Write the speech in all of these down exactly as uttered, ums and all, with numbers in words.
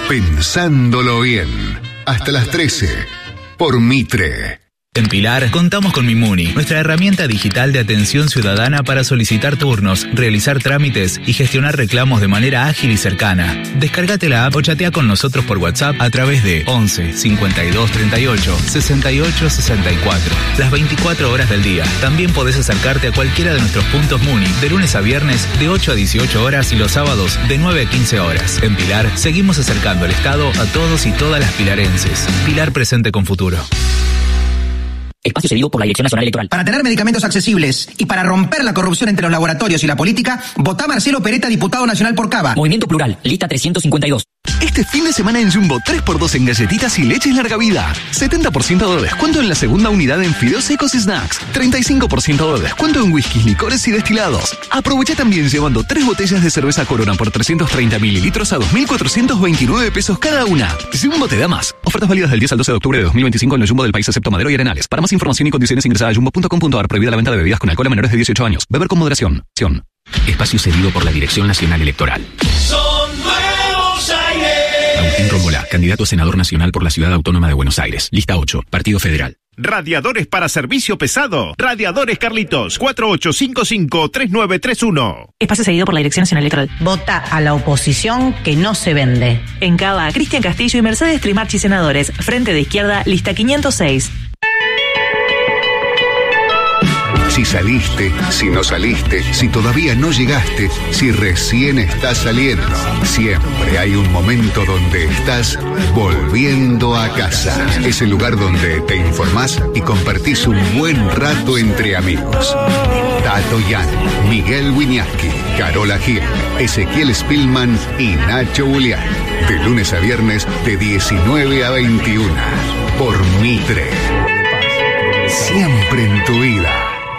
Pensándolo bien. Hasta las trece. Por Mitre. En Pilar contamos con Mimuni, nuestra herramienta digital de atención ciudadana para solicitar turnos, realizar trámites y gestionar reclamos de manera ágil y cercana. Descárgate la app o chatea con nosotros por WhatsApp a través de once cincuenta y dos treinta y ocho sesenta y ocho sesenta y cuatro. Las veinticuatro horas del día. También podés acercarte a cualquiera de nuestros puntos Muni de lunes a viernes de ocho a dieciocho horas y los sábados de nueve a quince horas. En Pilar seguimos acercando el Estado a todos y todas las pilarenses. Pilar presente con futuro. Espacio cedido por la Dirección Nacional Electoral. Para tener medicamentos accesibles y para romper la corrupción entre los laboratorios y la política, votá Marcelo Peretta, diputado nacional por Cava. Movimiento Plural, lista trescientos cincuenta y dos. Este fin de semana en Jumbo, tres por dos en galletitas y leches larga vida. setenta por ciento de descuento en la segunda unidad en fideos secos y snacks. treinta y cinco por ciento de descuento en whiskies, licores y destilados. Aprovecha también llevando tres botellas de cerveza Corona por trescientos treinta mililitros a dos mil cuatrocientos veintinueve pesos cada una. Jumbo te da más. Ofertas válidas del diez al doce de octubre de dos mil veinticinco en el Jumbo del país excepto Madero y Arenales. Para más información y condiciones ingresa a jumbo punto com punto a r. Prohibida la venta de bebidas con alcohol a menores de dieciocho años. Beber con moderación. Espacio cedido por la Dirección Nacional Electoral. Son nuevos aires. Agustín Rómbola, candidato a senador nacional por la Ciudad Autónoma de Buenos Aires. Lista ocho, Partido Federal. Radiadores para servicio pesado. Radiadores Carlitos, cuatro ocho cinco cinco tres nueve tres uno. Espacio cedido por la Dirección Nacional Electoral. Vota a la oposición que no se vende. En Cava, Cristian Castillo y Mercedes Trimarchi, senadores. Frente de Izquierda, lista quinientos seis. Si saliste, si no saliste, si todavía no llegaste, si recién estás saliendo, siempre hay un momento donde estás volviendo a casa. Es el lugar donde te informás y compartís un buen rato entre amigos. Tato Yan, Miguel Wiñaski, Carola Gil, Ezequiel Spillman y Nacho Julián. De lunes a viernes de diecinueve a veintiuno. Por Mitre. Siempre en tu vida.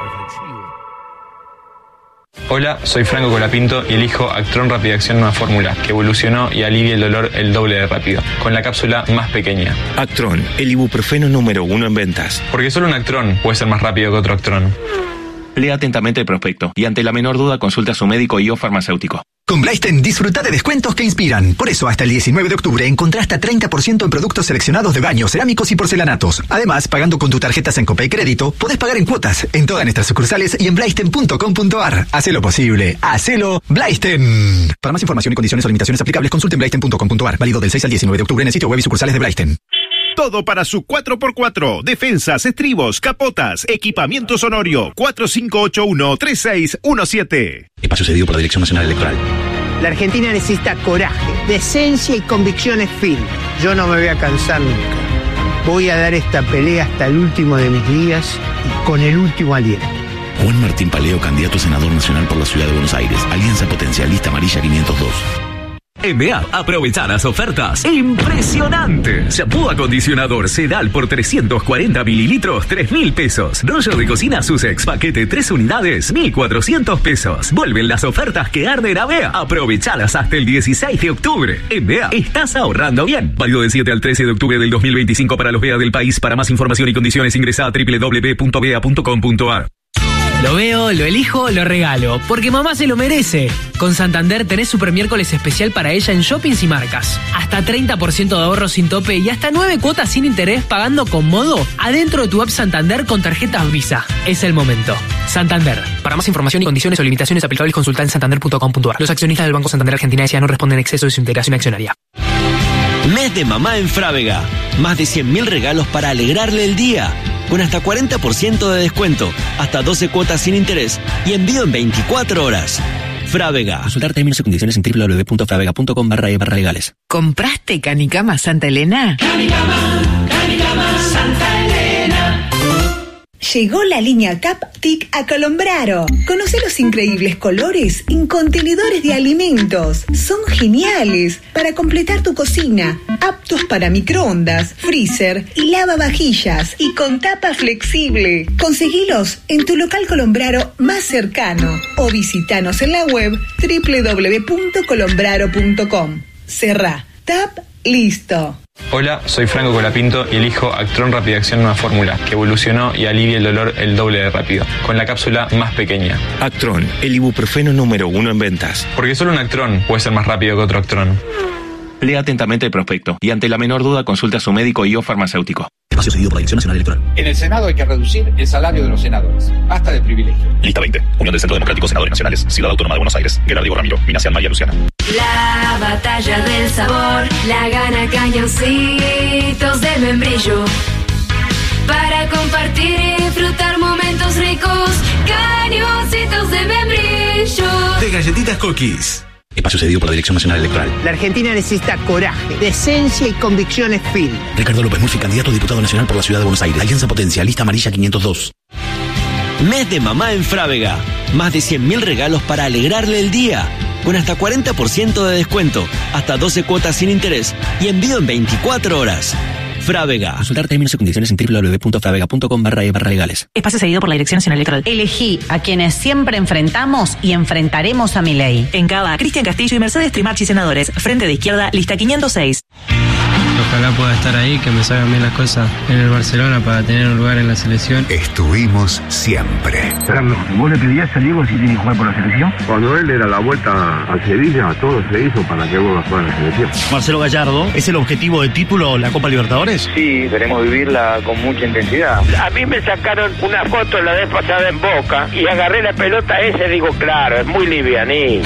Hola, soy Franco Colapinto y elijo Actron Rápida Acción Nueva Fórmula, que evolucionó y alivia el dolor el doble de rápido, con la cápsula más pequeña. Actron, el ibuprofeno número uno en ventas. Porque solo un Actron puede ser más rápido que otro Actron. Lea atentamente el prospecto y ante la menor duda consulte a su médico y o farmacéutico. Con Blaisten disfruta de descuentos que inspiran. Por eso hasta el diecinueve de octubre encontrá hasta treinta por ciento en productos seleccionados de baños, cerámicos y porcelanatos. Además, pagando con tu tarjeta Sencope y Crédito, podés pagar en cuotas en todas nuestras sucursales y en blaisten punto com punto a r. Hacelo posible. Hacelo Blaisten. Para más información y condiciones o limitaciones aplicables, consulte en blaisten punto com punto a r. Válido del seis al diecinueve de octubre en el sitio web y sucursales de Blaisten. Todo para su cuatro por cuatro. Defensas, estribos, capotas, equipamiento sonorio. cuatro cinco ocho uno tres seis uno siete. Espacio cedido por la Dirección Nacional Electoral. La Argentina necesita coraje, decencia y convicciones firmes. Yo no me voy a cansar nunca. Voy a dar esta pelea hasta el último de mis días y con el último aliento. Juan Martín Paleo, candidato a senador nacional por la Ciudad de Buenos Aires. Alianza Potencialista Amarilla quinientos dos. En B A, aprovecha las ofertas impresionantes. Shampoo acondicionador Sedal por trescientos cuarenta mililitros, tres mil pesos. Rollo de cocina Sussex, paquete tres unidades, mil cuatrocientos pesos. Vuelven las ofertas que arden a B A. Aprovechalas hasta el dieciséis de octubre. En B A, estás ahorrando bien. Válido del siete al trece de octubre del dos mil veinticinco para los B A del país. Para más información y condiciones ingresa a doble u doble u doble u punto b a punto com punto a r. Lo veo, lo elijo, lo regalo, porque mamá se lo merece. Con Santander tenés Super Miércoles especial para ella en shoppings y marcas. Hasta treinta por ciento de ahorro sin tope y hasta nueve cuotas sin interés pagando con modo adentro de tu app Santander con tarjetas Visa. Es el momento. Santander. Para más información y condiciones o limitaciones aplicables consulta en santander punto com punto a r. Los accionistas del Banco Santander Argentina S A no responden exceso de su integración accionaria. Mes de mamá en Frávega. Más de cien mil regalos para alegrarle el día. Con hasta cuarenta por ciento de descuento, hasta doce cuotas sin interés y envío en veinticuatro horas. Frávega. Consultar términos y condiciones en doble u doble u doble u punto fravega punto com barra e barra legales. ¿Compraste Canicama Santa Elena? Canicama, Canicama Santa Elena. Llegó la línea Cap Tic a Colombraro. Conoce los increíbles colores en contenedores de alimentos. Son geniales para completar tu cocina. Aptos para microondas, freezer y lavavajillas. Y con tapa flexible. Conseguilos en tu local Colombraro más cercano. O visitanos en la web doble u doble u doble u punto colombraro punto com. Cerrá. Tap. Listo. Hola, soy Franco Colapinto y elijo Actron Rápida Acción Nueva Fórmula, que evolucionó y alivia el dolor el doble de rápido, con la cápsula más pequeña. Actron, el ibuprofeno número uno en ventas. Porque solo un Actron puede ser más rápido que otro Actron. Lea atentamente el prospecto y ante la menor duda consulte a su médico y o farmacéutico. Espacio cedido por la Dirección Nacional Electoral. En el Senado hay que reducir el salario de los senadores. Basta de privilegio. Lista veinte. Unión del Centro Democrático Senadores Nacionales. Ciudad Autónoma de Buenos Aires. Gerardo Ramiro. Minacian María Luciana. La batalla del sabor la gana Cañoncitos de Membrillo. Para compartir y disfrutar momentos ricos, Cañoncitos de Membrillo. De galletitas cookies. Espacio cedido por la Dirección Nacional Electoral. La Argentina necesita coraje, decencia y convicciones firmes. Ricardo López Murphy, candidato a diputado nacional por la Ciudad de Buenos Aires. Alianza Potencia, lista amarilla quinientos dos. Mes de mamá en Frávega. Más de cien mil regalos para alegrarle el día. Con hasta cuarenta por ciento de descuento, hasta doce cuotas sin interés y envío en veinticuatro horas. Frávega. Consultar términos y condiciones en doble u doble u doble u punto frávega punto com barra e barra legales. Espacio cedido por la Dirección Nacional Electoral. Elegí a quienes siempre enfrentamos y enfrentaremos a Milei. En Cava, Cristian Castillo y Mercedes Trimarchi senadores. Frente de izquierda, lista quinientos seis. Ojalá pueda estar ahí, que me salgan bien las cosas en el Barcelona para tener un lugar en la selección. Estuvimos siempre. Carlos, ¿vos le pedías a Diego si tiene que jugar por la selección? Cuando él era la vuelta a Sevilla, todo se hizo para que vuelva a jugar en la selección. Marcelo Gallardo, ¿es el objetivo de título la Copa Libertadores? Sí, queremos vivirla con mucha intensidad. A mí me sacaron una foto la vez pasada en Boca y agarré la pelota esa y digo, claro, es muy livianín.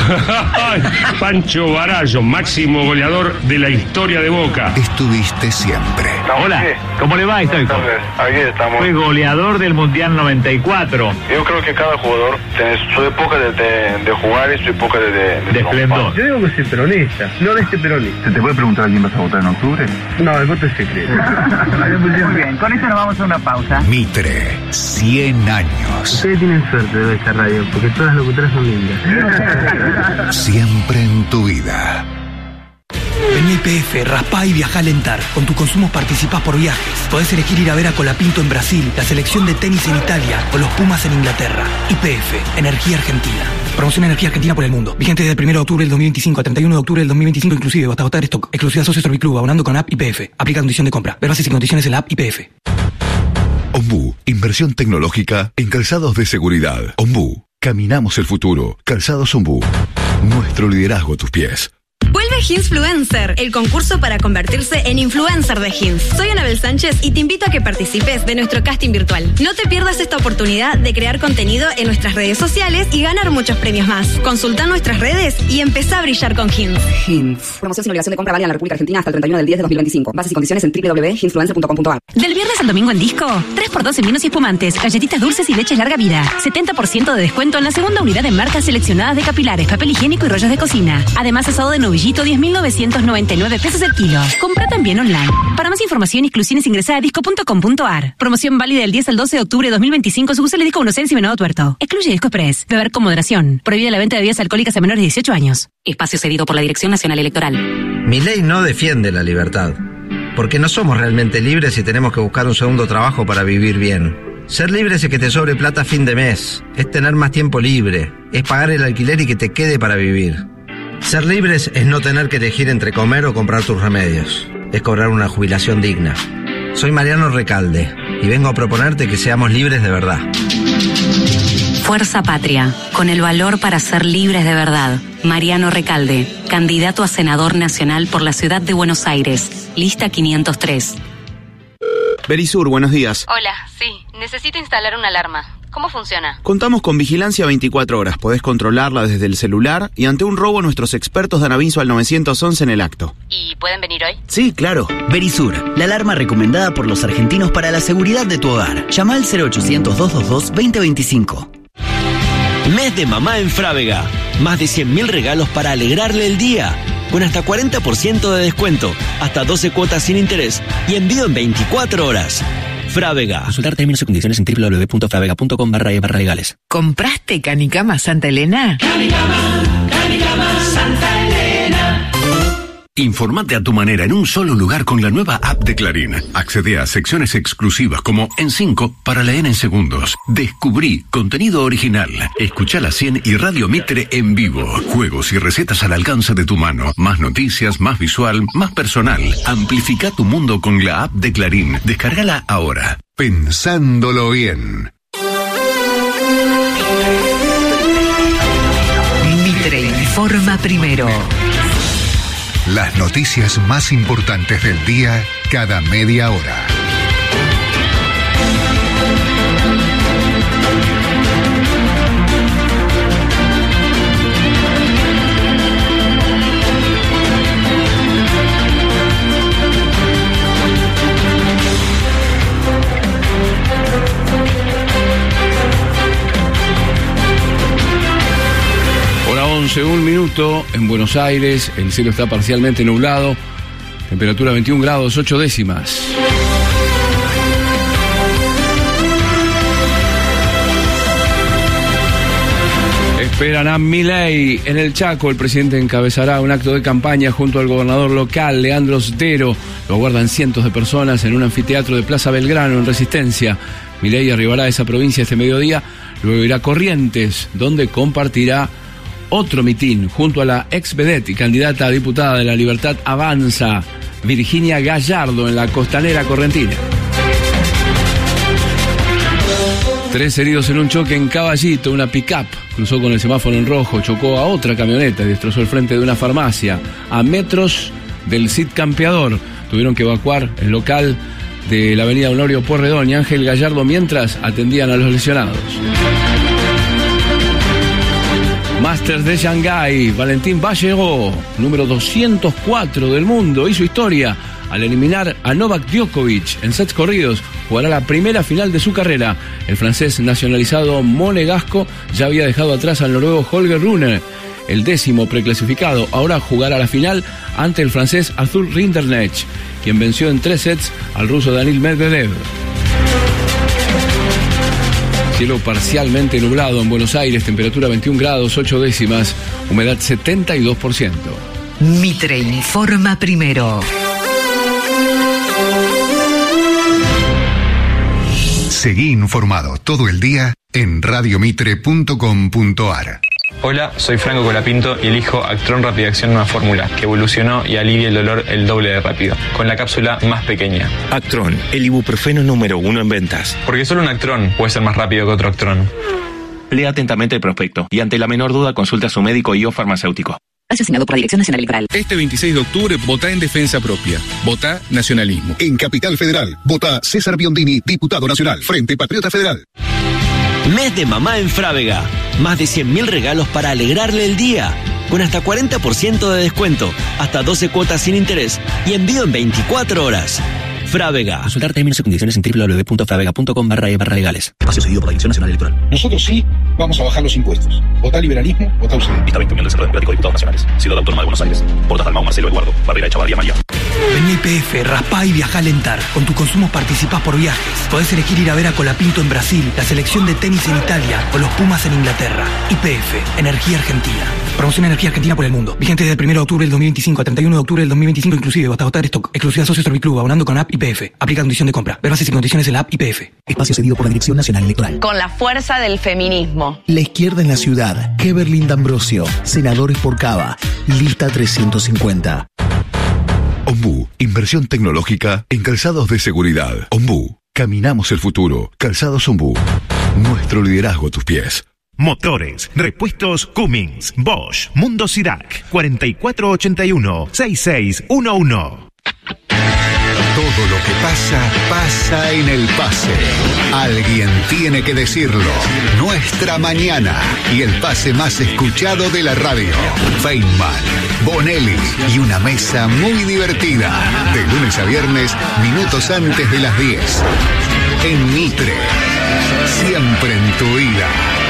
Pancho Barallo, máximo goleador de la historia de Boca. Estuviste siempre. Hola, ¿cómo le va, Stoico? Aquí estamos. Fue goleador del Mundial noventa y cuatro. Yo creo que cada jugador tiene su época de, de, de jugar y su época de, de, de, de esplendor. Yo digo que soy peronista, no de este peronista. ¿Se te puede preguntar a quién vas a votar en octubre? No, el voto es secreto. Muy bien, con esto nos vamos a una pausa. Mitre, cien años. Ustedes tienen suerte de ver esta radio, porque todas las locutoras son lindas. Siempre en tu vida. Vení a I P F, raspá y viajá a alentar. Con tus consumos participás por viajes. Podés elegir ir a ver a Colapinto en Brasil, la selección de tenis en Italia o los Pumas en Inglaterra. I P F, Energía Argentina. Promoción Energía Argentina por el mundo. Vigente desde el primero de octubre del dos mil veinticinco a treinta y uno de octubre del dos mil veinticinco inclusive, hasta agotar stock. Exclusiva Socio Serviclub, abonando con app I P F. Aplica condición de compra. Ver bases y condiciones en la app I P F. Ombú, inversión tecnológica en calzados de seguridad. Ombú, caminamos el futuro. Calzados Ombú. Nuestro liderazgo a tus pies. Vuelve Hinsfluencer, el concurso para convertirse en influencer de Hins. Soy Anabel Sánchez y te invito a que participes de nuestro casting virtual. No te pierdas esta oportunidad de crear contenido en nuestras redes sociales y ganar muchos premios más. Consulta nuestras redes y empezá a brillar con Hins. Hins. Promoción sin obligación de compra válida en la República Argentina hasta el treinta y uno del diez de dos mil veinticinco. Bases y condiciones en doble u doble u doble u punto hinsfluencer punto com punto a r. Del viernes al domingo en Disco, tres por dos en vinos y espumantes, galletitas dulces y leches larga vida. setenta por ciento de descuento en la segunda unidad de marcas seleccionadas de capilares, papel higiénico y rollos de cocina. Además, asado de novillito, diez mil novecientos noventa y nueve pesos el kilo. Compra también online. Para más información y exclusiones ingresa a disco punto com punto a r. Promoción válida del diez al doce de octubre de dos mil veinticinco. Sucursal Disco Buenos Aires y Venado Tuerto. Excluye Disco Express. Beber con moderación. Prohibida la venta de bebidas alcohólicas a menores de dieciocho años. Espacio cedido por la Dirección Nacional Electoral. Milei no defiende la libertad. Porque no somos realmente libres y tenemos que buscar un segundo trabajo para vivir bien. Ser libre es que te sobre plata a fin de mes. Es tener más tiempo libre. Es pagar el alquiler y que te quede para vivir. Ser libres es no tener que elegir entre comer o comprar tus remedios. Es cobrar una jubilación digna. Soy Mariano Recalde y vengo a proponerte que seamos libres de verdad. Fuerza Patria, con el valor para ser libres de verdad. Mariano Recalde, candidato a senador nacional por la Ciudad de Buenos Aires. Lista quinientos tres. Verisur, buenos días. Hola, sí, necesito instalar una alarma. ¿Cómo funciona? Contamos con vigilancia veinticuatro horas. Podés controlarla desde el celular y ante un robo nuestros expertos dan aviso al nueve once en el acto. ¿Y pueden venir hoy? Sí, claro. Verisur, la alarma recomendada por los argentinos para la seguridad de tu hogar. Llama al cero ochocientos, doscientos veintidós, veinte veinticinco. Mes de mamá en Frávega. Más de cien mil regalos para alegrarle el día. Con hasta cuarenta por ciento de descuento, hasta doce cuotas sin interés y envío en veinticuatro horas. Frávega. Consultar términos y condiciones en doble u doble u doble u punto frávega punto com barra e barra legales. ¿Compraste Canicama Santa Elena? Canicama, Canicama Santa Elena. Informate a tu manera en un solo lugar con la nueva app de Clarín. Accede a secciones exclusivas como En cinco para leer en segundos. Descubrí contenido original. Escuchá la cien y Radio Mitre en vivo. Juegos y recetas al alcance de tu mano. Más noticias, más visual, más personal. Amplifica tu mundo con la app de Clarín. Descárgala ahora. Pensándolo bien. Mitre informa primero. Las noticias más importantes del día cada media hora. once, un minuto en Buenos Aires, el cielo está parcialmente nublado, temperatura veintiún grados, ocho décimas. Esperan a Milei en el Chaco. El presidente encabezará un acto de campaña junto al gobernador local, Leandro Sdero. Lo aguardan cientos de personas en un anfiteatro de Plaza Belgrano, en Resistencia. Milei arribará a esa provincia este mediodía, luego irá a Corrientes, donde compartirá otro mitin junto a la ex vedette y candidata a diputada de La Libertad Avanza, Virginia Gallardo, en la costanera correntina. Tres heridos en un choque en Caballito. Una pick-up cruzó con el semáforo en rojo, chocó a otra camioneta y destrozó el frente de una farmacia. A metros del Cid Campeador tuvieron que evacuar el local de la avenida Honorio Porredón y Ángel Gallardo mientras atendían a los lesionados. Masters de Shanghái, Valentín Ballego, número doscientos cuatro del mundo, hizo historia al eliminar a Novak Djokovic en sets corridos. Jugará la primera final de su carrera. El francés nacionalizado monegasco ya había dejado atrás al noruego Holger Rune, el décimo preclasificado. Ahora jugará la final ante el francés Arthur Rinderknecht, quien venció en tres sets al ruso Daniil Medvedev. Cielo parcialmente nublado en Buenos Aires, temperatura veintiún grados, ocho décimas, humedad setenta y dos por ciento. Mitre informa primero. Seguí informado todo el día en radiomitre punto com punto ar. Hola, soy Franco Colapinto y elijo Actron Rapidaction, una fórmula que evolucionó y alivia el dolor el doble de rápido, con la cápsula más pequeña. Actron, el ibuprofeno número uno en ventas. Porque solo un Actron puede ser más rápido que otro Actron. Lea atentamente el prospecto y ante la menor duda consulte a su médico y o farmacéutico. Asignado por la Dirección Nacional Electoral. Este veintiséis de octubre, votá en defensa propia. Votá nacionalismo. En Capital Federal, votá César Biondini, diputado nacional, Frente Patriota Federal. Mes de mamá en Frávega. Más de cien mil regalos para alegrarle el día. Con hasta cuarenta por ciento de descuento, hasta doce cuotas sin interés y envío en veinticuatro horas. Frávega. Consultar términos y condiciones en doble u doble u doble u punto frávega punto com barra e barra legales. Espacio cedido por la Dirección Nacional Electoral. Nosotros sí vamos a bajar los impuestos. Votá liberalismo, votá U C D. Lista veinte Unión del Centro Democrático de Diputados Nacionales. Ciudad Autónoma de Buenos Aires. Portas Dalmau, Marcelo, Eduardo. Barrera, Echavarría, María. Vení a I P F, raspá y viajá a Alentar. Con tu consumo participás por viajes. Podés elegir ir a ver a Colapinto en Brasil, la selección de tenis en Italia o los Pumas en Inglaterra. I P F, Energía Argentina. Promoción Energía Argentina por el mundo. Vigente desde el primero de octubre del dos mil veinticinco a treinta y uno de octubre del dos mil veinticinco inclusive. Hasta agotar stock. Exclusiva Socios Serviclub, abonando con app I P F. Aplica condición de compra. Ver bases y condiciones en la app I P F. Espacio cedido por la Dirección Nacional Electoral. Con la fuerza del feminismo. La izquierda en la ciudad. Keverlin D'Ambrosio. Senadores por Cava. Lista trescientos cincuenta. Ombú, inversión tecnológica en calzados de seguridad. Ombú, caminamos el futuro. Calzados Ombú. Nuestro liderazgo a tus pies. Motores, repuestos Cummins, Bosch, Mundo Sirac, cuatro cuatro ocho uno, seis seis uno uno. Todo lo que pasa, pasa en el pase. Alguien tiene que decirlo. Nuestra mañana y el pase más escuchado de la radio. Feynman, Bonelli y una mesa muy divertida. De lunes a viernes, minutos antes de las diez. En Mitre. Siempre en tu vida.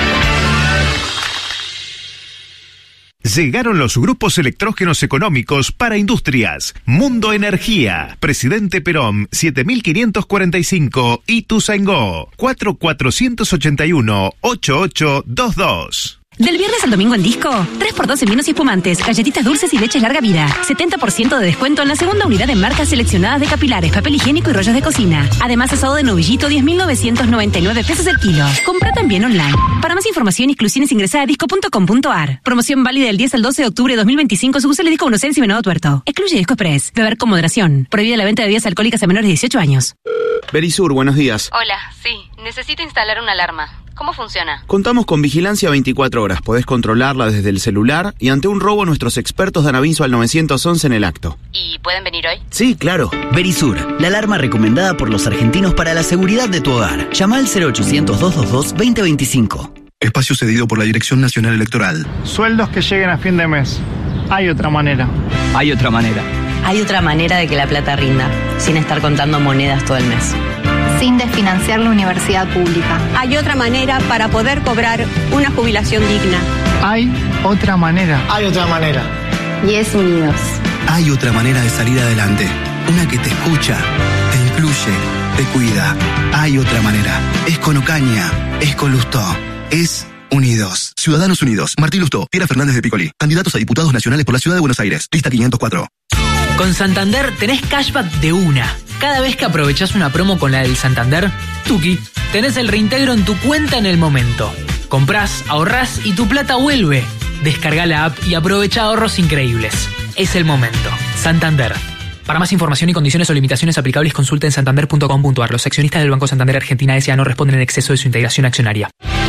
Llegaron los grupos electrógenos económicos para industrias. Mundo Energía, Presidente Perón, siete mil quinientos cuarenta y cinco, Ituzaingó, cuatro cuatro ocho uno, ocho ocho dos dos. Del viernes al domingo en Disco, tres por dos en vinos y espumantes, galletitas dulces y leches larga vida. setenta por ciento de descuento en la segunda unidad de marcas seleccionadas de capilares, papel higiénico y rollos de cocina. Además, asado de novillito, diez mil novecientos noventa y nueve pesos el kilo. Compra también online. Para más información y exclusiones ingresa a disco punto com punto ar. Promoción válida del diez al doce de octubre de dos mil veinticinco, sucursal de Disco Buenos Aires y Venado Tuerto. Excluye Disco Express. Beber con moderación. Prohibida la venta de bebidas alcohólicas a menores de dieciocho años. Berisur, buenos días. Hola, sí, necesito instalar una alarma. ¿Cómo funciona? Contamos con vigilancia veinticuatro horas. Podés controlarla desde el celular y ante un robo nuestros expertos dan aviso al nueve once en el acto. ¿Y pueden venir hoy? Sí, claro. Verisur, la alarma recomendada por los argentinos para la seguridad de tu hogar. Llama al cero ochocientos, doscientos veintidós, veinte veinticinco. Espacio cedido por la Dirección Nacional Electoral. Sueldos que lleguen a fin de mes. Hay otra manera. Hay otra manera. Hay otra manera de que la plata rinda, sin estar contando monedas todo el mes. Sin desfinanciar la universidad pública. Hay otra manera para poder cobrar una jubilación digna. Hay otra manera. Hay otra manera. Y es Unidos. Hay otra manera de salir adelante. Una que te escucha, te incluye, te cuida. Hay otra manera. Es con Ocaña, es con Lustó, es Unidos. Ciudadanos Unidos. Martín Lustó, Piera Fernández de Piccoli. Candidatos a diputados nacionales por la Ciudad de Buenos Aires. Lista quinientos cuatro. Con Santander tenés cashback de una. Cada vez que aprovechás una promo con la del Santander, tuki, tenés el reintegro en tu cuenta en el momento. Comprás, ahorrás y tu plata vuelve. Descarga la app y aprovecha ahorros increíbles. Es el momento. Santander. Para más información y condiciones o limitaciones aplicables, consulta en santander punto com punto a r. Los accionistas del Banco Santander Argentina S A no responden en exceso de su integración accionaria.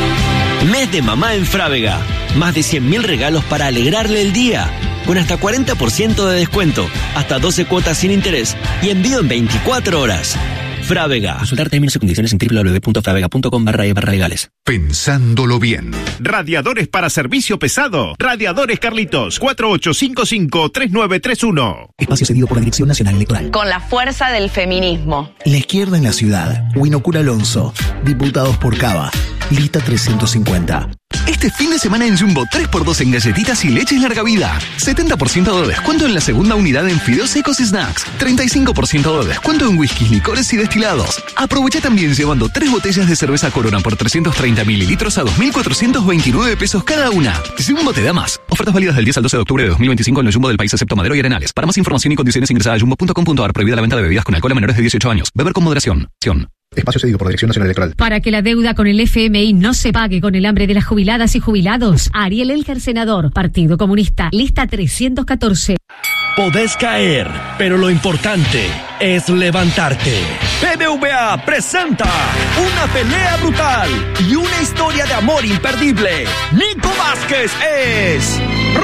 Mes de mamá en Frávega. Más de cien mil regalos para alegrarle el día. Con hasta cuarenta por ciento de descuento, hasta doce cuotas sin interés y envío en veinticuatro horas. Frávega. Consultar términos y condiciones en doble u doble u doble u punto fravega punto com barra e barra legales. Pensándolo bien. Radiadores para servicio pesado. Radiadores Carlitos. cuatro ocho cinco cinco, tres nueve tres uno. Espacio cedido por la Dirección Nacional Electoral. Con la fuerza del feminismo. La izquierda en la ciudad. Winocura Alonso. Diputados por Cava. Lista trescientos cincuenta. Este fin de semana en Jumbo, tres por dos en galletitas y leches larga vida. setenta por ciento de descuento en la segunda unidad en fideos secos y snacks. treinta y cinco por ciento de descuento en whiskies, licores y destilados. Aprovecha también llevando tres botellas de cerveza Corona por trescientos treinta mililitros a dos mil cuatrocientos veintinueve pesos cada una. Jumbo te da más. Ofertas válidas del diez al doce de octubre de dos mil veinticinco en el Jumbo del país excepto Madero y Arenales. Para más información y condiciones ingresa a jumbo punto com punto a r. Prohibida la venta de bebidas con alcohol a menores de dieciocho años. Beber con moderación. Espacio cedido por la Dirección Nacional Electoral. Para que la deuda con el F M I no se pague con el hambre de las jubiladas y jubilados, Ariel Elker, senador, Partido Comunista, lista trescientos catorce. Podés caer, pero lo importante es levantarte. B B V A presenta una pelea brutal y una historia de amor imperdible. Nico Vázquez es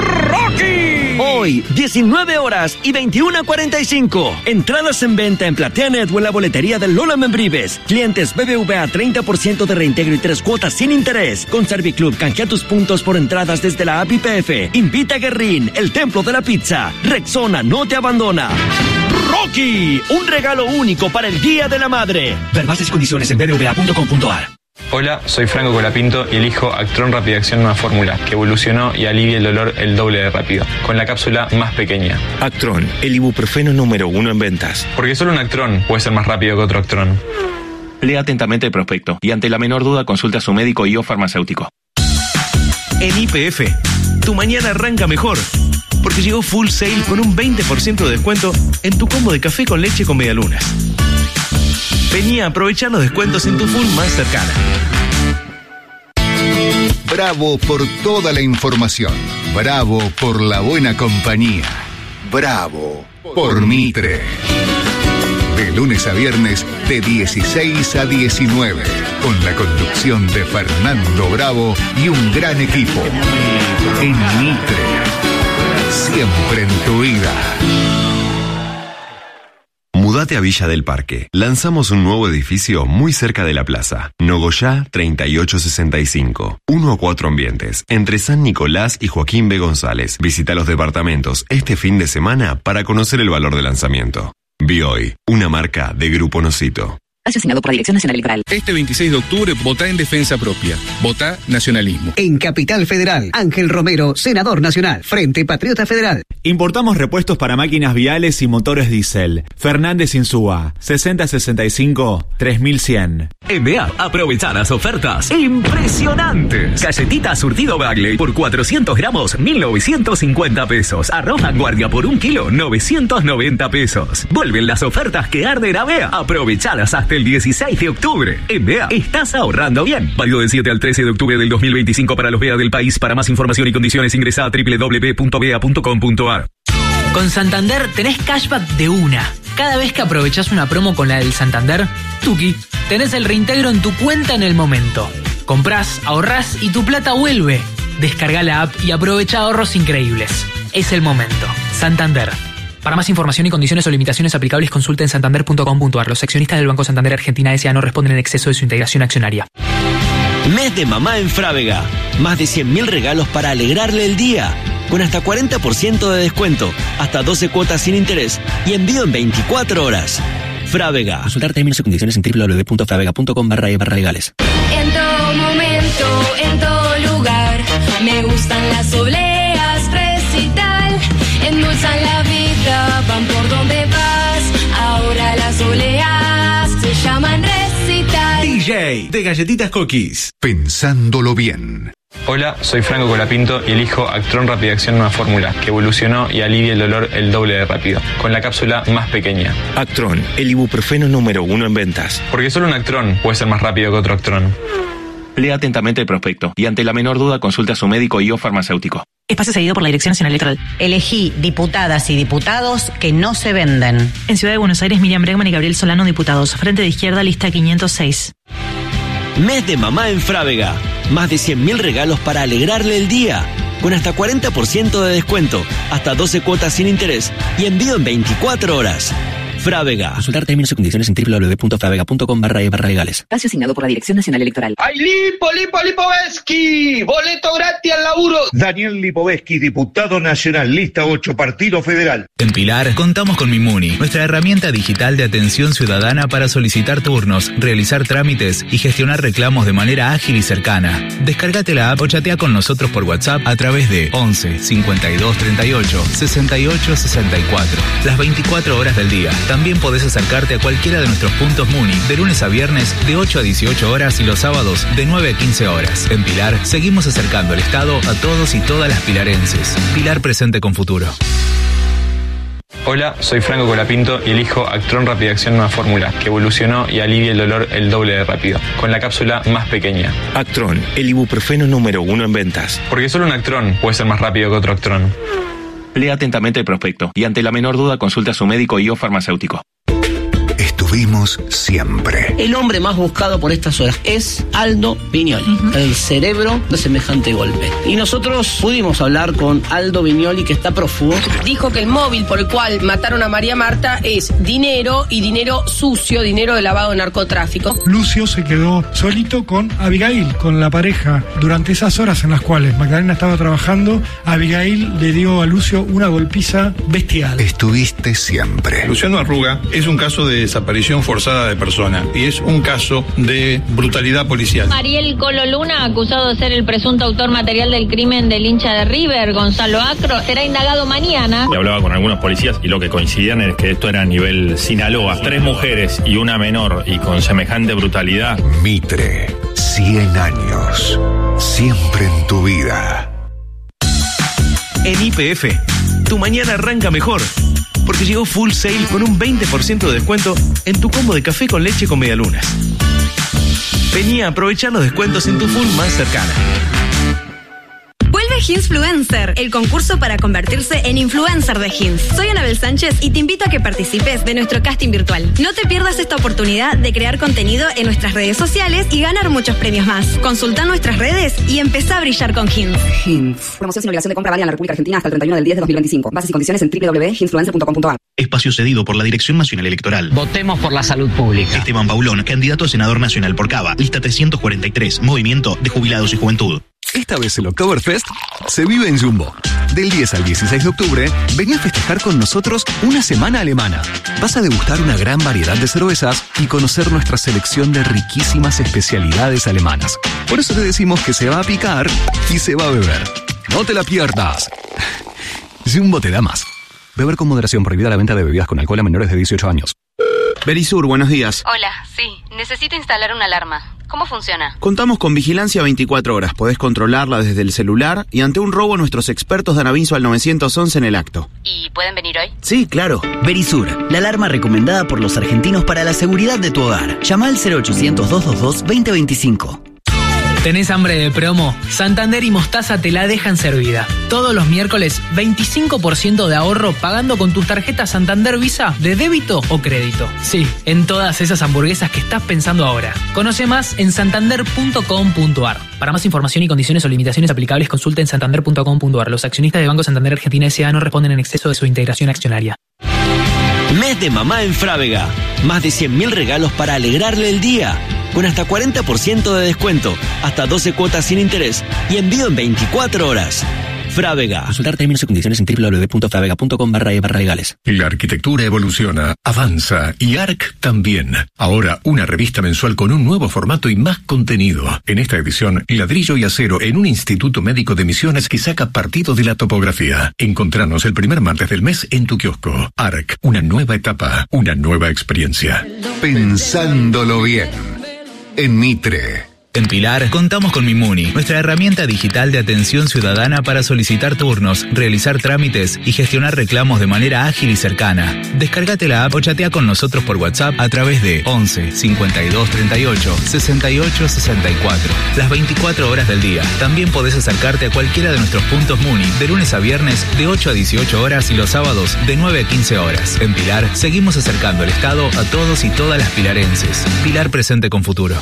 Rocky. Hoy, diecinueve horas y veintiuna cuarenta y cinco. Entradas en venta en PlateaNet o en la boletería del Lola Membrives. Clientes B B V A treinta por ciento de reintegro y tres cuotas sin interés. Con Serviclub canjea tus puntos por entradas desde la app I P F. Invita a Guerrín, el templo de la pizza. Rexona no te abandona. Rocky, un regalo único para el Día de la Madre. Ver bases y condiciones en b b v a punto com punto a r. Hola, soy Franco Colapinto y elijo Actron Rapidación Nueva Fórmula, que evolucionó y alivia el dolor el doble de rápido, con la cápsula más pequeña. Actron, el ibuprofeno número uno en ventas. Porque solo un Actron puede ser más rápido que otro Actron. Lea atentamente el prospecto y ante la menor duda consulta a su médico y o farmacéutico. En Y P F, tu mañana arranca mejor, porque llegó Full Sale con un veinte por ciento de descuento en tu combo de café con leche con medialunas. Vení a aprovechar los descuentos en tu Full más cercana. Bravo por toda la información. Bravo por la buena compañía. Bravo por Mitre. De lunes a viernes, de dieciséis a diecinueve, con la conducción de Fernando Bravo y un gran equipo. En Mitre, siempre en tu vida. Mudate a Villa del Parque. Lanzamos un nuevo edificio muy cerca de la plaza. Nogoyá treinta y ocho sesenta y cinco. Uno a cuatro ambientes, entre San Nicolás y Joaquín B. González. Visita los departamentos este fin de semana para conocer el valor de lanzamiento. Bioy, una marca de Grupo Nocito. Asignado por la Dirección Nacional Electoral. Este veintiséis de octubre, votá en defensa propia. Votá nacionalismo. En Capital Federal, Ángel Romero, senador nacional, Frente Patriota Federal. Importamos repuestos para máquinas viales y motores diésel. Fernández Insúa, sesenta sesenta y cinco, tres mil cien. En B A, aprovechar las ofertas impresionantes. Galletita surtido Bagley por cuatrocientos gramos, mil novecientos cincuenta pesos. Arroz Vanguardia por un kilo, novecientos noventa pesos. Vuelven las ofertas que arden a B A. Aprovechalas hasta el dieciséis de octubre. En B A, estás ahorrando bien. Válido del siete al trece de octubre del dos mil veinticinco para los B A del país. Para más información y condiciones ingresa a doble u doble u doble u punto b a punto com punto a r. Con Santander tenés cashback de una. Cada vez que aprovechás una promo con la del Santander, tuki, tenés el reintegro en tu cuenta en el momento. Comprás, ahorrás y tu plata vuelve. Descarga la app y aprovecha ahorros increíbles. Es el momento. Santander. Para más información y condiciones o limitaciones aplicables, consulta en santander punto com punto a r. Los accionistas del Banco Santander Argentina S A no responden en exceso de su integración accionaria. Mes de mamá en Frávega. Más de cien mil regalos para alegrarle el día. Con hasta cuarenta por ciento de descuento, hasta doce cuotas sin interés y envío en veinticuatro horas. Frávega. Consultar términos y condiciones en doble u doble u doble u punto fravega punto com barra e barra legales. En todo momento, en todo lugar, me gustan las obleas, recital, endulzan la vida, van por donde vas, ahora las obleas se llaman recital. D J de Galletitas Cookies. Pensándolo bien. Hola, soy Franco Colapinto y elijo Actron Rápida Acción Nueva Fórmula, que evolucionó y alivia el dolor el doble de rápido, con la cápsula más pequeña. Actron, el ibuprofeno número uno en ventas. Porque solo un Actron puede ser más rápido que otro Actron. Lea atentamente el prospecto y ante la menor duda consulte a su médico y o farmacéutico. Espacio cedido por la Dirección Nacional Electoral. Elegí diputadas y diputados que no se venden. En Ciudad de Buenos Aires, Miriam Bregman y Gabriel Solano, diputados. Frente de Izquierda, lista quinientos seis. Mes de mamá en Frávega. Más de cien mil regalos para alegrarle el día. Con hasta cuarenta por ciento de descuento, hasta doce cuotas sin interés y envío en veinticuatro horas. Frávega. Consultar términos y condiciones en doble u doble u doble u punto fravega punto com barra e barra legales. Espacio asignado por la Dirección Nacional Electoral. ¡Ay, Lipo, Lipo, Lipovetsky! ¡Boleto gratis al laburo! Daniel Lipovetsky, diputado nacional, lista ocho, Partido Federal. En Pilar, contamos con Mimuni, nuestra herramienta digital de atención ciudadana para solicitar turnos, realizar trámites y gestionar reclamos de manera ágil y cercana. Descárgate la app o chatea con nosotros por WhatsApp a través de once, cincuenta y dos, treinta y ocho, sesenta y ocho, sesenta y cuatro. Las veinticuatro horas del día. También podés acercarte a cualquiera de nuestros puntos Muni, de lunes a viernes de ocho a dieciocho horas y los sábados de nueve a quince horas. En Pilar, seguimos acercando el Estado a todos y todas las pilarenses. Pilar presente con futuro. Hola, soy Franco Colapinto y elijo Actron Rápida Acción Nueva Fórmula, que evolucionó y alivia el dolor el doble de rápido, con la cápsula más pequeña. Actron, el ibuprofeno número uno en ventas. Porque solo un Actron puede ser más rápido que otro Actron. Lea atentamente el prospecto y ante la menor duda consulte a su médico y o farmacéutico. Estuvimos siempre. El hombre más buscado por estas horas es Aldo Viñoli, uh-huh. el cerebro de semejante golpe. Y nosotros pudimos hablar con Aldo Viñoli, que está prófugo. Dijo que el móvil por el cual mataron a María Marta es dinero y dinero sucio, dinero de lavado de narcotráfico. Lucio se quedó solito con Abigail, con la pareja. Durante esas horas en las cuales Magdalena estaba trabajando, Abigail le dio a Lucio una golpiza bestial. Estuviste siempre. Luciano Arruga es un caso de desaparición forzada de persona y es un caso de brutalidad policial. Mariel Colo Luna, acusado de ser el presunto autor material del crimen del hincha de River, Gonzalo Acro, será indagado mañana. Y hablaba con algunos policías y lo que coincidían es que esto era a nivel Sinaloa. Tres mujeres y una menor y con semejante brutalidad. Mitre, cien años, siempre en tu vida. En Y P F, tu mañana arranca mejor. Porque llegó Full Sale con un veinte por ciento de descuento en tu combo de café con leche con medialunas. Vení a aprovechar los descuentos en tu Full más cercana. Vuelve Hinsfluencer, el concurso para convertirse en influencer de Hins. Soy Anabel Sánchez y te invito a que participes de nuestro casting virtual. No te pierdas esta oportunidad de crear contenido en nuestras redes sociales y ganar muchos premios más. Consulta nuestras redes y empezá a brillar con Hins. Hins. Promoción sin obligación de compra válida en la República Argentina hasta el treinta y uno del diez de dos mil veinticinco. Bases y condiciones en doble u doble u doble u punto hinsfluencer punto com punto a r. Espacio cedido por la Dirección Nacional Electoral. Votemos por la salud pública. Esteban Paulón, candidato a senador nacional por Cava, lista trescientos cuarenta y tres, Movimiento de Jubilados y Juventud. Esta vez el Oktoberfest se vive en Jumbo. Del diez al dieciséis de octubre, vení a festejar con nosotros una semana alemana. Vas a degustar una gran variedad de cervezas y conocer nuestra selección de riquísimas especialidades alemanas. Por eso te decimos que se va a picar y se va a beber. No te la pierdas. Jumbo te da más. Beber con moderación, prohibida la venta de bebidas con alcohol a menores de dieciocho años. Verisur, buenos días. Hola, sí, necesito instalar una alarma. ¿Cómo funciona? Contamos con vigilancia veinticuatro horas. Podés controlarla desde el celular y ante un robo nuestros expertos dan aviso al nueve once en el acto. ¿Y pueden venir hoy? Sí, claro. Verisur, la alarma recomendada por los argentinos para la seguridad de tu hogar. Llama al cero ochocientos, doscientos veintidós, veinte veinticinco. ¿Tenés hambre de promo? Santander y Mostaza te la dejan servida. Todos los miércoles, veinticinco por ciento de ahorro pagando con tus tarjetas Santander Visa de débito o crédito. Sí, en todas esas hamburguesas que estás pensando ahora. Conoce más en santander punto com punto ar. Para más información y condiciones o limitaciones aplicables, consulta en santander punto com punto ar. Los accionistas de Banco Santander Argentina S A no responden en exceso de su integración accionaria. Mes de mamá en Frávega. Más de cien mil regalos para alegrarle el día. Con hasta cuarenta por ciento de descuento, hasta doce cuotas sin interés y envío en veinticuatro horas. Frávega. Consultar términos y condiciones en doble u doble u doble u punto frávega punto com barra e barra legales. La arquitectura evoluciona, avanza y A R C también. Ahora una revista mensual con un nuevo formato y más contenido. En esta edición, ladrillo y acero en un instituto médico de Misiones que saca partido de la topografía. Encontranos el primer martes del mes en tu kiosco. A R C, una nueva etapa, una nueva experiencia. Pensándolo bien. En Mitre. En Pilar, contamos con Mimuni, nuestra herramienta digital de atención ciudadana para solicitar turnos, realizar trámites y gestionar reclamos de manera ágil y cercana. Descárgate la app o chatea con nosotros por WhatsApp a través de once cincuenta y dos treinta y ocho sesenta y ocho sesenta y cuatro. Las veinticuatro horas del día. También podés acercarte a cualquiera de nuestros puntos Muni de lunes a viernes de ocho a dieciocho horas y los sábados de nueve a quince horas. En Pilar, seguimos acercando el Estado a todos y todas las pilarenses. Pilar presente con futuro.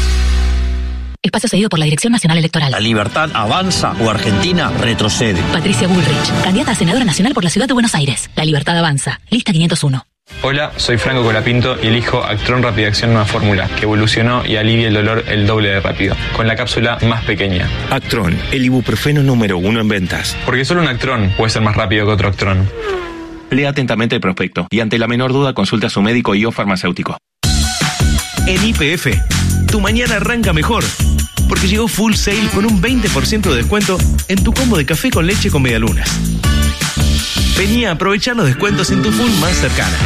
Espacio cedido por la Dirección Nacional Electoral. La Libertad avanza o Argentina retrocede. Patricia Bullrich, candidata a senadora nacional por la Ciudad de Buenos Aires. La Libertad avanza. Lista quinientos uno. Hola, soy Franco Colapinto y elijo Actron Rapidación Nueva Fórmula, que evolucionó y alivia el dolor el doble de rápido, con la cápsula más pequeña. Actron, el ibuprofeno número uno en ventas. Porque solo un Actron puede ser más rápido que otro Actron. Lea atentamente el prospecto y ante la menor duda consulta a su médico y o farmacéutico. En Y P F, tu mañana arranca mejor, porque llegó Full Sail con un veinte por ciento de descuento en tu combo de café con leche con medialunas. Vení a aprovechar los descuentos en tu Full más cercana.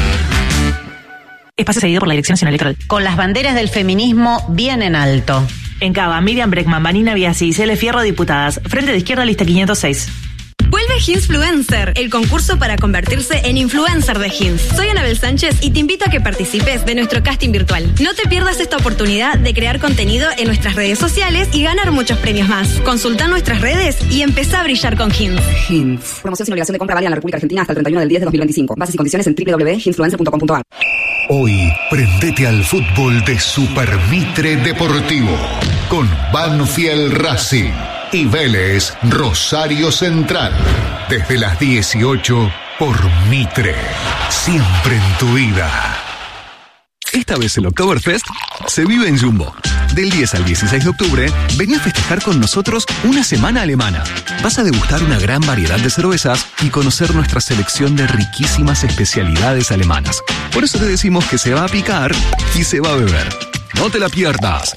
Espacio cedido por la Dirección Nacional Electoral. Con las banderas del feminismo bien en alto. En Cava, Miriam Breckman, Vanina Biasi y Cele Fierro, diputadas. Frente de Izquierda, lista quinientos seis. Vuelve Hinsfluencer, el concurso para convertirse en influencer de Hins. Soy Anabel Sánchez y te invito a que participes de nuestro casting virtual. No te pierdas esta oportunidad de crear contenido en nuestras redes sociales y ganar muchos premios más. Consulta nuestras redes y empezá a brillar con Hins. Hins. Promoción sin obligación de compra válida en la República Argentina hasta el treinta y uno del diez de dos mil veinticinco. Bases y condiciones en doble u doble u doble u punto hinsfluencer punto com punto ar. Hoy, prendete al fútbol de Super Mitre Deportivo con Banfield Racing y Vélez Rosario Central. Desde las dieciocho por Mitre. Siempre en tu vida. Esta vez el Oktoberfest se vive en Jumbo. Del diez al dieciséis de octubre, vení a festejar con nosotros una semana alemana. Vas a degustar una gran variedad de cervezas y conocer nuestra selección de riquísimas especialidades alemanas. Por eso te decimos que se va a picar y se va a beber. No te la pierdas.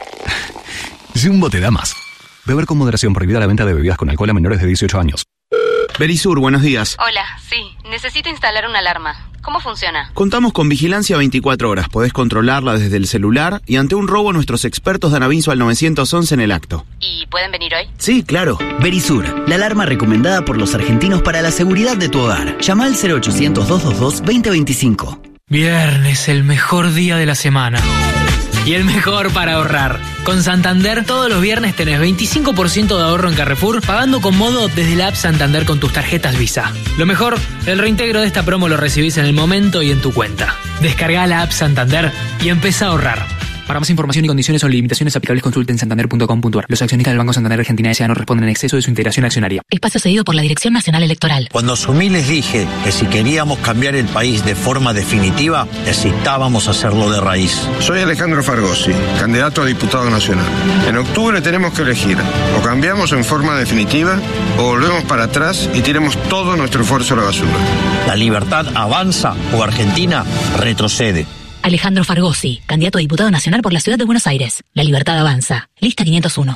Jumbo te da más. Beber con moderación, prohibida la venta de bebidas con alcohol a menores de dieciocho años. Verisur, buenos días. Hola, sí, necesito instalar una alarma. ¿Cómo funciona? Contamos con vigilancia veinticuatro horas. Podés controlarla desde el celular y ante un robo nuestros expertos dan aviso al nueve once en el acto. ¿Y pueden venir hoy? Sí, claro. Verisur, la alarma recomendada por los argentinos para la seguridad de tu hogar. Llama al cero ochocientos, doscientos veintidós, veinte veinticinco. Viernes, el mejor día de la semana. Y el mejor para ahorrar. Con Santander, todos los viernes tenés veinticinco por ciento de ahorro en Carrefour, pagando con modo desde la app Santander con tus tarjetas Visa. Lo mejor, el reintegro de esta promo lo recibís en el momento y en tu cuenta. Descargá la app Santander y empezá a ahorrar. Para más información y condiciones o limitaciones aplicables, consulten santander punto com punto ar. Los accionistas del Banco Santander Argentina S A no responden en exceso de su integración accionaria. Espacio cedido por la Dirección Nacional Electoral. Cuando asumí les dije que si queríamos cambiar el país de forma definitiva, necesitábamos hacerlo de raíz. Soy Alejandro Fargosi, candidato a diputado nacional. En octubre tenemos que elegir. O cambiamos en forma definitiva o volvemos para atrás y tiremos todo nuestro esfuerzo a la basura. La Libertad avanza o Argentina retrocede. Alejandro Fargosi, candidato a diputado nacional por la Ciudad de Buenos Aires. La Libertad avanza. Lista quinientos uno.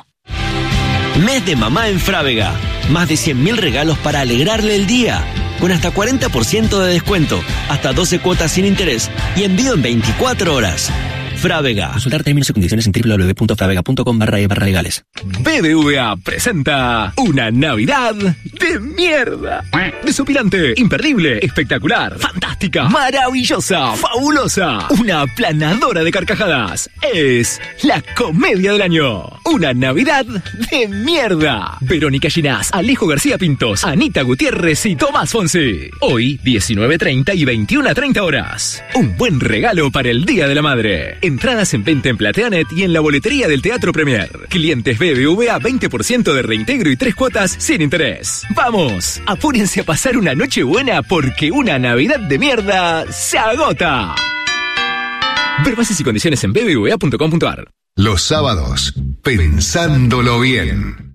Mes de mamá en Frávega. Más de cien mil regalos para alegrarle el día. Con hasta cuarenta por ciento de descuento, hasta doce cuotas sin interés y envío en veinticuatro horas. Frávega. Consultar términos y condiciones en doble u doble u doble u punto fravega punto com barra e barra legales. B B V A presenta una Navidad de mierda. Desopilante, imperdible, espectacular, fantástica, maravillosa, fabulosa. Una aplanadora de carcajadas. Es la comedia del año. Una Navidad de mierda. Verónica Ginás, Alejo García Pintos, Anita Gutiérrez y Tomás Fonsi. Hoy, diecinueve treinta y veintiuna treinta horas. Un buen regalo para el Día de la Madre. Entradas en venta en Plateanet y en la boletería del Teatro Premier. Clientes B B V A veinte por ciento de reintegro y tres cuotas sin interés. ¡Vamos! Apúrense a pasar una noche buena porque una Navidad de mierda se agota. Ver bases y condiciones en b b v a punto com punto a r. Los sábados, pensándolo bien.